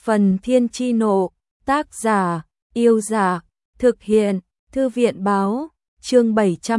Phần Thiên Chi Nộ, tác giả, Yêu Giả, thực hiện, Thư viện Báo, chương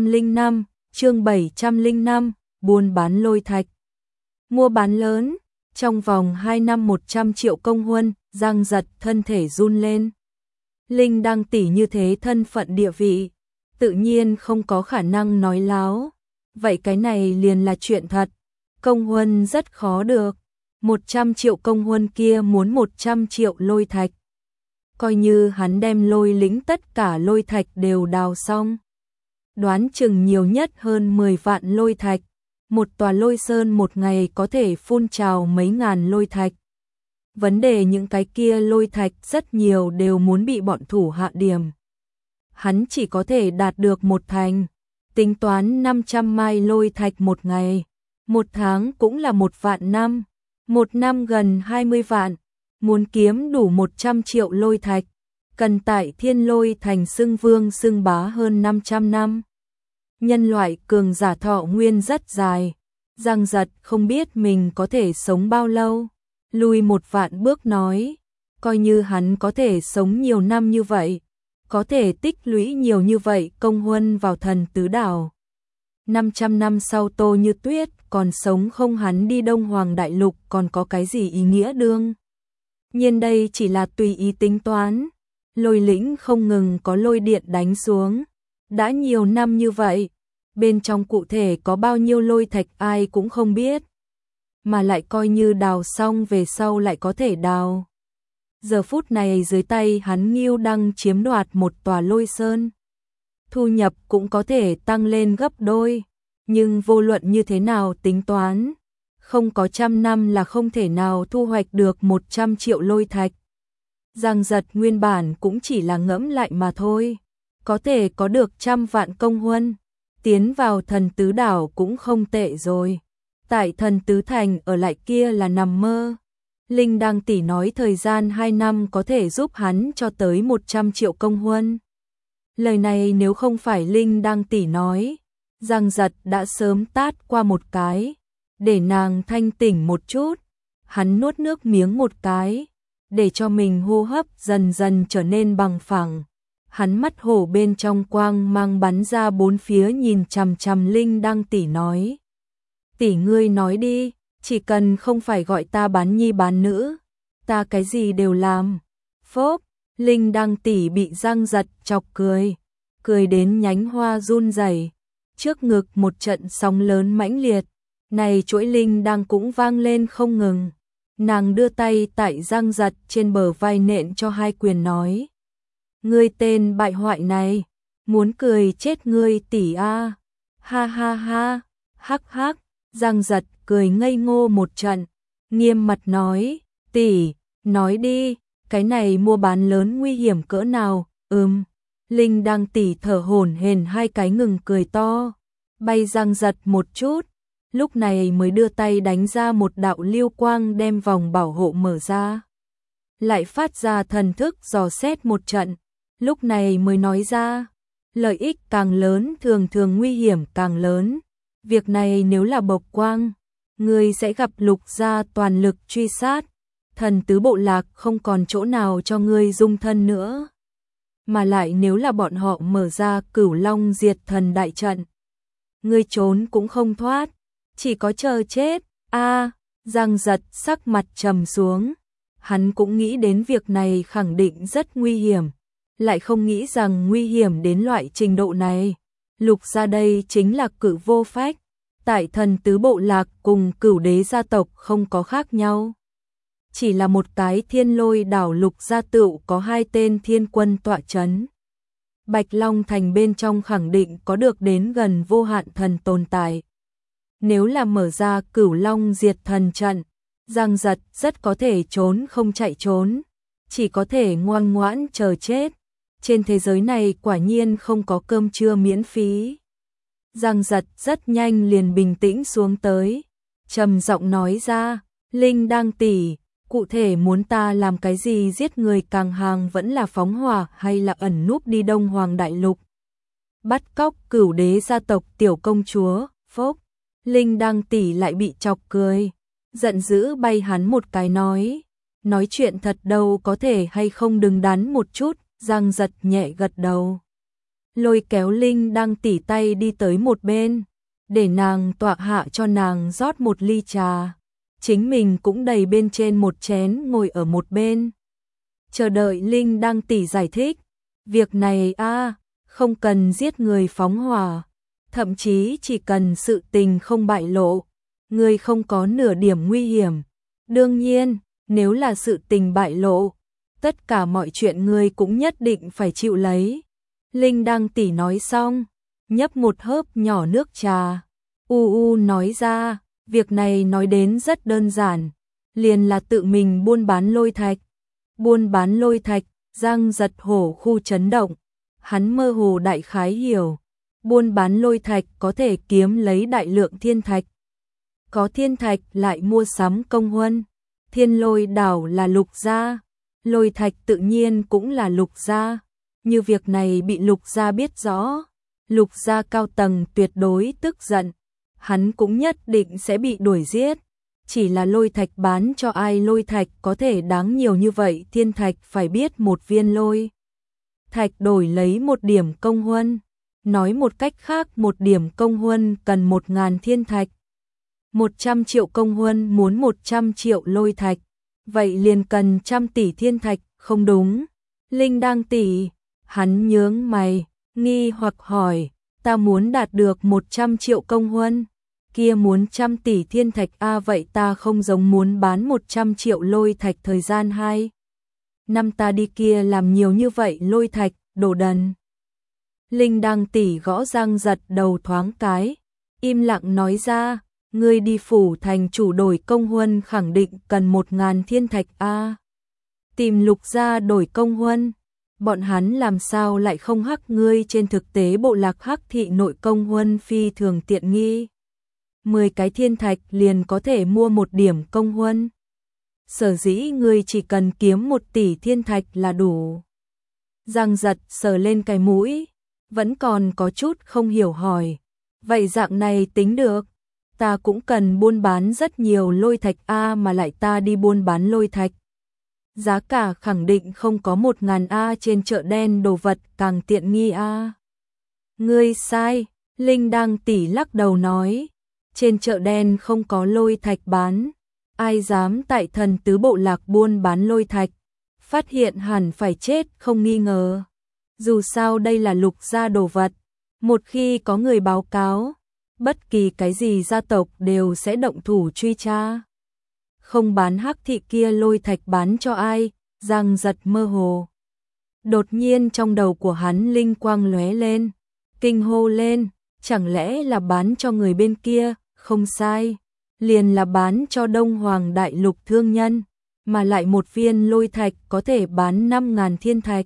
705, buôn bán lôi thạch. Mua bán lớn, trong vòng 2 năm 100 triệu công huân, Giang Giật thân thể run lên. Linh Đăng tỷ như thế thân phận địa vị, tự nhiên không có khả năng nói láo. Vậy cái này liền là chuyện thật, công huân rất khó được. 100 triệu công huân kia muốn 100 triệu lôi thạch. Coi như hắn đem Lôi Lĩnh tất cả lôi thạch đều đào xong, đoán chừng nhiều nhất hơn 10 vạn lôi thạch. Một tòa lôi sơn một ngày có thể phun trào mấy ngàn lôi thạch. Vấn đề những cái kia lôi thạch rất nhiều đều muốn bị bọn thủ hạ điểm. Hắn chỉ có thể đạt được một thành, tính toán 500 mai lôi thạch một ngày. Một tháng cũng là 1 vạn năm, một năm gần 20 vạn. Muốn kiếm đủ 100 triệu lôi thạch, cần tại Thiên Lôi thành xưng vương xưng bá hơn 500 năm. Nhân loại cường giả thọ nguyên rất dài, Giang Giật không biết mình có thể sống bao lâu. Lùi 1 vạn bước nói, coi như hắn có thể sống nhiều năm như vậy, có thể tích lũy nhiều như vậy công huân vào Thần Tứ Đảo. 500 năm sau Tô Như Tuyết còn sống không, hắn đi Đông Hoàng Đại Lục còn có cái gì ý nghĩa đương nhiên đây chỉ là tùy ý tính toán. Lôi Lĩnh không ngừng có lôi điện đánh xuống, đã nhiều năm như vậy, bên trong cụ thể có bao nhiêu lôi thạch ai cũng không biết, mà lại coi như đào xong về sau lại có thể đào. Giờ phút này dưới tay hắn Ngưu Đăng chiếm đoạt một tòa lôi sơn, thu nhập cũng có thể tăng lên gấp đôi, nhưng vô luận như thế nào tính toán, không có 100 năm là không thể nào thu hoạch được 100 triệu lôi thạch. Giang Giật nguyên bản cũng chỉ là ngẫm lại mà thôi, có thể có được 100 vạn công huân, tiến vào Thần Tứ Đảo cũng không tệ rồi. Tại Thần Tứ Thành ở lại kia là nằm mơ. Linh Đăng tỷ nói thời gian 2 năm có thể giúp hắn cho tới 100 triệu công huân. Lời này nếu không phải Linh Đăng tỷ nói, Giang Giật đã sớm tát qua một cái, để nàng thanh tỉnh một chút. Hắn nuốt nước miếng một cái, để cho mình hô hấp dần dần trở nên bằng phẳng. Hắn mắt hổ bên trong quang mang bắn ra bốn phía nhìn chằm chằm Linh Đăng tỷ nói. Tỷ ngươi nói đi, chỉ cần không phải gọi ta bán nhi bán nữ, ta cái gì đều làm. Phốp, Linh Đăng tỷ bị Giang Giật chọc cười, cười đến nhánh hoa run rẩy, trước ngực một trận sóng lớn mãnh liệt. Này chuỗi Linh Đăng cũng vang lên không ngừng. Nàng đưa tay tại Giang Giật trên bờ vai nện cho 2 quyền nói. Ngươi tên bại hoại này, muốn cười chết ngươi tỷ a. Ha ha ha, hắc hắc. Giang Giật cười ngây ngô một trận, nghiêm mặt nói, tỷ, nói đi, cái này mua bán lớn nguy hiểm cỡ nào? Linh Đăng tỷ thở hổn hển 2 cái ngừng cười to, bay Giang Giật một chút, lúc này mới đưa tay đánh ra một đạo lưu quang đem vòng bảo hộ mở ra. Lại phát ra thần thức dò xét một trận, lúc này mới nói ra, lợi ích càng lớn thường thường nguy hiểm càng lớn. Việc này nếu là bộc quang, ngươi sẽ gặp Lục gia toàn lực truy sát, Thần Tứ bộ lạc không còn chỗ nào cho ngươi dung thân nữa. Mà lại nếu là bọn họ mở ra Cửu Long diệt thần đại trận, ngươi trốn cũng không thoát, chỉ có chờ chết. Giang Giật sắc mặt trầm xuống, hắn cũng nghĩ đến việc này khẳng định rất nguy hiểm, lại không nghĩ rằng nguy hiểm đến loại trình độ này. Lục gia đây chính là Cử Vô Phách, tại Thần Tứ bộ lạc cùng Cửu Đế gia tộc không có khác nhau. Chỉ là một cái Thiên Lôi đảo Lục gia tựu có 2 tên thiên quân tọa chấn. Bạch Long thành bên trong khẳng định có được đến gần vô hạn thần tồn tại. Nếu là mở ra Cửu Long diệt thần trận, Giang Giật rất có thể trốn không chạy trốn, chỉ có thể ngoan ngoãn chờ chết. Trên thế giới này quả nhiên không có cơm trưa miễn phí. Giang Giật rất nhanh liền bình tĩnh xuống tới, trầm giọng nói ra, Linh Đăng tỷ, cụ thể muốn ta làm cái gì, giết người càng hàng vẫn là phóng hỏa hay là ẩn núp đi Đông Hoàng Đại Lục? Bắt cóc Cửu Đế gia tộc tiểu công chúa, phốc. Linh Đăng tỷ lại bị chọc cười, giận dữ bay hắn một cái nói, nói chuyện thật đâu có thể hay không đứng đắn một chút, Giang Giật nhẹ gật đầu. Lôi kéo Linh đang tỉ tay đi tới một bên, để nàng tọa hạ cho nàng rót một ly trà. Chính mình cũng đầy bên trên một chén ngồi ở một bên. Chờ đợi Linh đang tỉ giải thích. Việc này không cần giết người phóng hỏa. Thậm chí chỉ cần sự tình không bại lộ. Người không có nửa điểm nguy hiểm. Đương nhiên, nếu là sự tình bại lộ, tất cả mọi chuyện người cũng nhất định phải chịu lấy. Linh đang tỉ nói xong, nhấp một hớp nhỏ nước trà. Nói ra, việc này nói đến rất đơn giản, liền là tự mình buôn bán lôi thạch. Buôn bán lôi thạch, Giang Giật hổ khu chấn động. Hắn mơ hồ đại khái hiểu, buôn bán lôi thạch có thể kiếm lấy đại lượng thiên thạch. Có thiên thạch lại mua sắm công huân. Thiên lôi đảo là Lục gia, lôi thạch tự nhiên cũng là Lục gia. Như việc này bị Lục gia biết rõ, Lục gia cao tầng tuyệt đối tức giận. Hắn cũng nhất định sẽ bị đuổi giết. Chỉ là lôi thạch bán cho ai, lôi thạch có thể đáng nhiều như vậy, thiên thạch phải biết một viên lôi thạch đổi lấy một điểm công huân. Nói một cách khác, một điểm công huân cần 1.000 thiên thạch. 100 triệu công huân muốn 100 triệu lôi thạch, vậy liền cần 100 tỷ thiên thạch, không đúng? Linh đang tỉ, hắn nhướng mày, nghi hoặc hỏi, ta muốn đạt được 100 triệu công huân, kia muốn 100 tỷ thiên thạch vậy ta không giống muốn bán 100 triệu lôi thạch thời gian 2 năm ta đi kia làm nhiều như vậy lôi thạch, đồ đần. Linh đang tỉ gõ Giang Giật đầu thoáng cái, im lặng nói ra, ngươi đi phủ thành chủ đổi công huân khẳng định cần 1.000 thiên thạch Tìm Lục gia đổi công huân, bọn hắn làm sao lại không hắc ngươi, trên thực tế bộ lạc hắc thị nội công huân phi thường tiện nghi. 10 cái thiên thạch liền có thể mua 1 điểm công huân. Sở dĩ ngươi chỉ cần kiếm 1 tỷ thiên thạch là đủ. Giang Giật sờ lên cái mũi, vẫn còn có chút không hiểu hỏi, vậy dạng này tính được? Ta cũng cần buôn bán rất nhiều lôi thạch mà lại ta đi buôn bán lôi thạch. Giá cả khẳng định không có 1.000 trên chợ đen, đồ vật càng tiện nghi Ngươi sai, Linh đang tỉ lắc đầu nói, trên chợ đen không có lôi thạch bán, ai dám tại Thần Tứ bộ lạc buôn bán lôi thạch, phát hiện hẳn phải chết không nghi ngờ. Dù sao đây là Lục gia đồ vật, một khi có người báo cáo, bất kỳ cái gì gia tộc đều sẽ động thủ truy tra. Không bán hắc thị kia lôi thạch bán cho ai? Giang Giật mơ hồ. Đột nhiên trong đầu của hắn linh quang lóe lên, kinh hô lên, chẳng lẽ là bán cho người bên kia? Không sai, liền là bán cho Đông Hoàng Đại Lục thương nhân, mà lại một viên lôi thạch có thể bán 5.000 thiên thạch.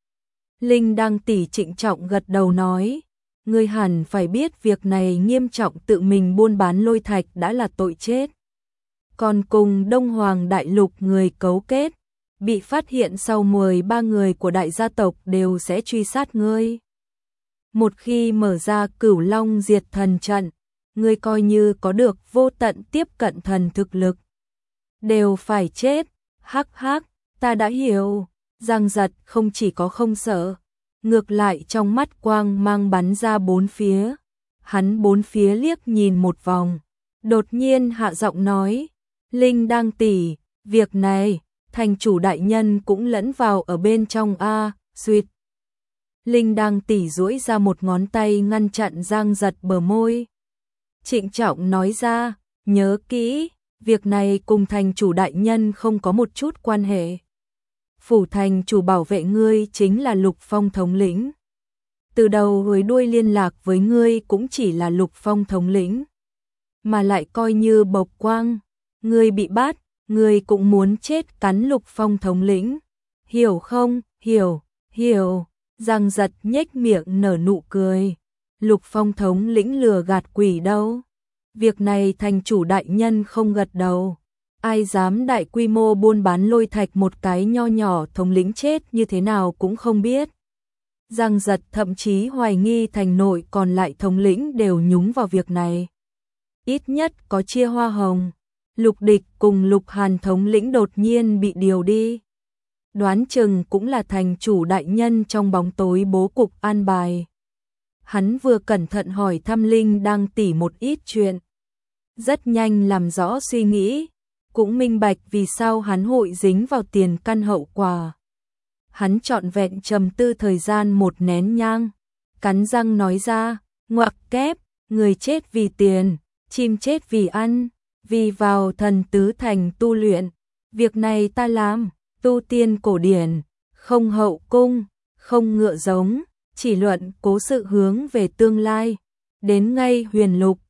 Linh đang tỉ trịnh trọng gật đầu nói, ngươi hẳn phải biết việc này nghiêm trọng, tự mình buôn bán lôi thạch đã là tội chết. Còn cùng Đông Hoàng Đại Lục người cấu kết, bị phát hiện sau 13 người của đại gia tộc đều sẽ truy sát ngươi. Một khi mở ra Cửu Long diệt thần trận, ngươi coi như có được vô tận tiếp cận thần thực lực, đều phải chết. Hắc hắc, ta đã hiểu. Giang Giật không chỉ có không sợ, ngược lại trong mắt quang mang bắn ra bốn phía. Hắn bốn phía liếc nhìn một vòng, đột nhiên hạ giọng nói, Linh đang tỉ, việc này, thành chủ đại nhân cũng lẫn vào ở bên trong Suyệt. Linh đang tỉ duỗi ra một ngón tay ngăn chặn Giang Giật bờ môi. Trịnh trọng nói ra, nhớ kỹ, việc này cùng thành chủ đại nhân không có một chút quan hệ. Phủ thành chủ bảo vệ ngươi chính là Lục Phong thống lĩnh. Từ đầu tới đuôi liên lạc với ngươi cũng chỉ là Lục Phong thống lĩnh. Mà lại coi như bộc quang, ngươi bị bắt, ngươi cũng muốn chết cắn Lục Phong thống lĩnh. Hiểu không? Hiểu. Giang Giật nhếch miệng nở nụ cười. Lục Phong thống lĩnh lừa gạt quỷ đâu. Việc này thành chủ đại nhân không gật đầu. Ai dám đại quy mô buôn bán lôi thạch, một cái nho nhỏ thống lĩnh chết như thế nào cũng không biết. Giang Giật thậm chí hoài nghi thành nội còn lại thống lĩnh đều nhúng vào việc này. Ít nhất có chia hoa hồng. Lục Địch cùng Lục Hàn thống lĩnh đột nhiên bị điều đi. Đoán chừng cũng là thành chủ đại nhân trong bóng tối bố cục an bài. Hắn vừa cẩn thận hỏi thăm Linh Đăng tỷ một ít chuyện. Rất nhanh làm rõ suy nghĩ, cũng minh bạch vì sao hắn hội dính vào tiền căn hậu quả. Hắn trọn vẹn trầm tư thời gian một nén nhang, cắn răng nói ra, ngoặc kép, người chết vì tiền, chim chết vì ăn, vì vào thần tứ thành tu luyện. Việc này ta làm, tu tiên cổ điển, không hậu cung, không ngựa giống, chỉ luận cố sự hướng về tương lai. Đến ngay huyền lục,